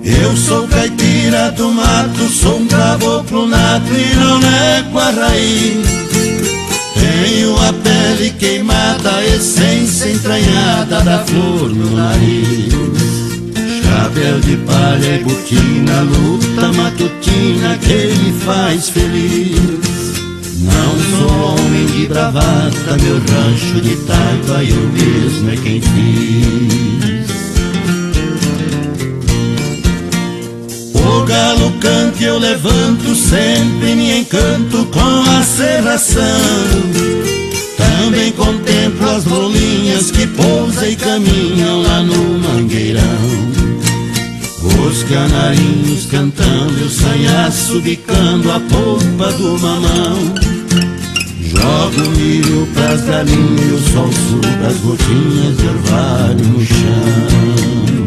Eu sou caipira do mato, sou um caboclo nato e não nego a raiz. Tenho a pele queimada, a essência entranhada da flor no nariz. Chapéu de palha e botina, luta matutina que me faz feliz. Não sou homem de bravata, meu rancho de taipa eu mesmo é quem fiz. O galo canta e eu levanto, sempre me encanto com a serração. Também contemplo as rolinhas que pousam e caminham lá no mangueirão. Os canarinhos cantando, o sanhaço bicando a polpa do mamão. Jogo milho pras galinhas, o sol suga as gotinhas de orvalho no chão.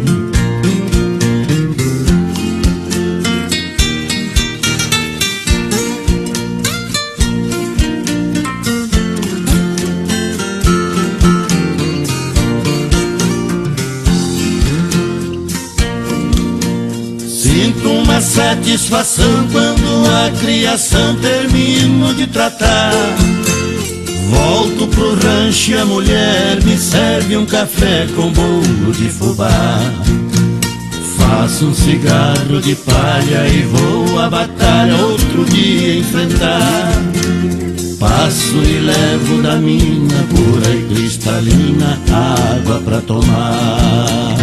Sinto uma satisfação quando a criação termino de tratar. Volto pro rancho e a mulher me serve um café com bolo de fubá. Faço um cigarro de palha e vou à batalha outro dia enfrentar. Passo e levo da mina pura e cristalina água pra tomar.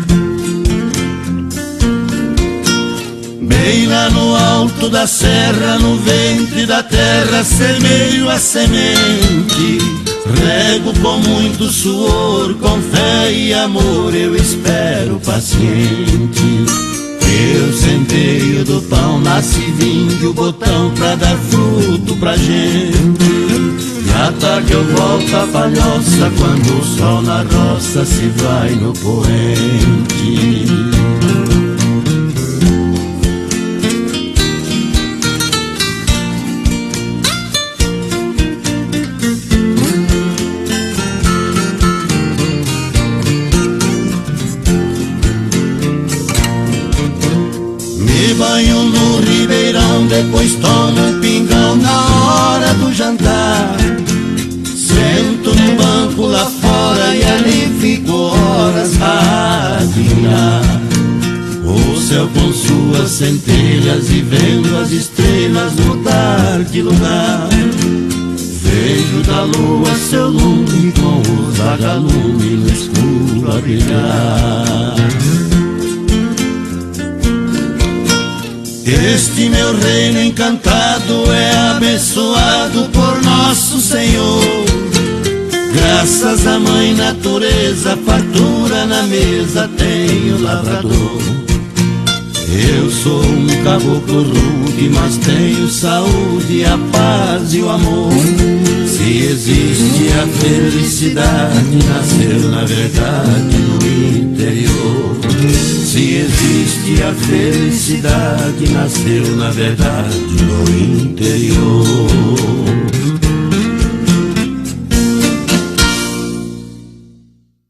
Bem lá no alto da serra, no ventre da terra, semeio a semente. Rego com muito suor, com fé e amor, eu espero paciente. Eu centeio do pão, nasce vinho, botão pra dar fruto pra gente. E à tarde eu volto à palhoça, quando o sol na roça se vai no poente. Banho no ribeirão, depois tomo um pingão na hora do jantar. Sento no banco lá fora e ali fico horas a adivinhar o céu com suas centelhas e vendo as estrelas mudar de lugar. Vejo da lua seu lume com os vagalumes no escuro a brilhar. Este meu reino encantado é abençoado por nosso Senhor. Graças à mãe natureza, fartura na mesa tem o lavrador. Eu sou um caboclo rude, mas tenho saúde, a paz e o amor. Se existe a felicidade, nasceu na verdade no interior. Se existe a felicidade, nasceu na verdade no interior.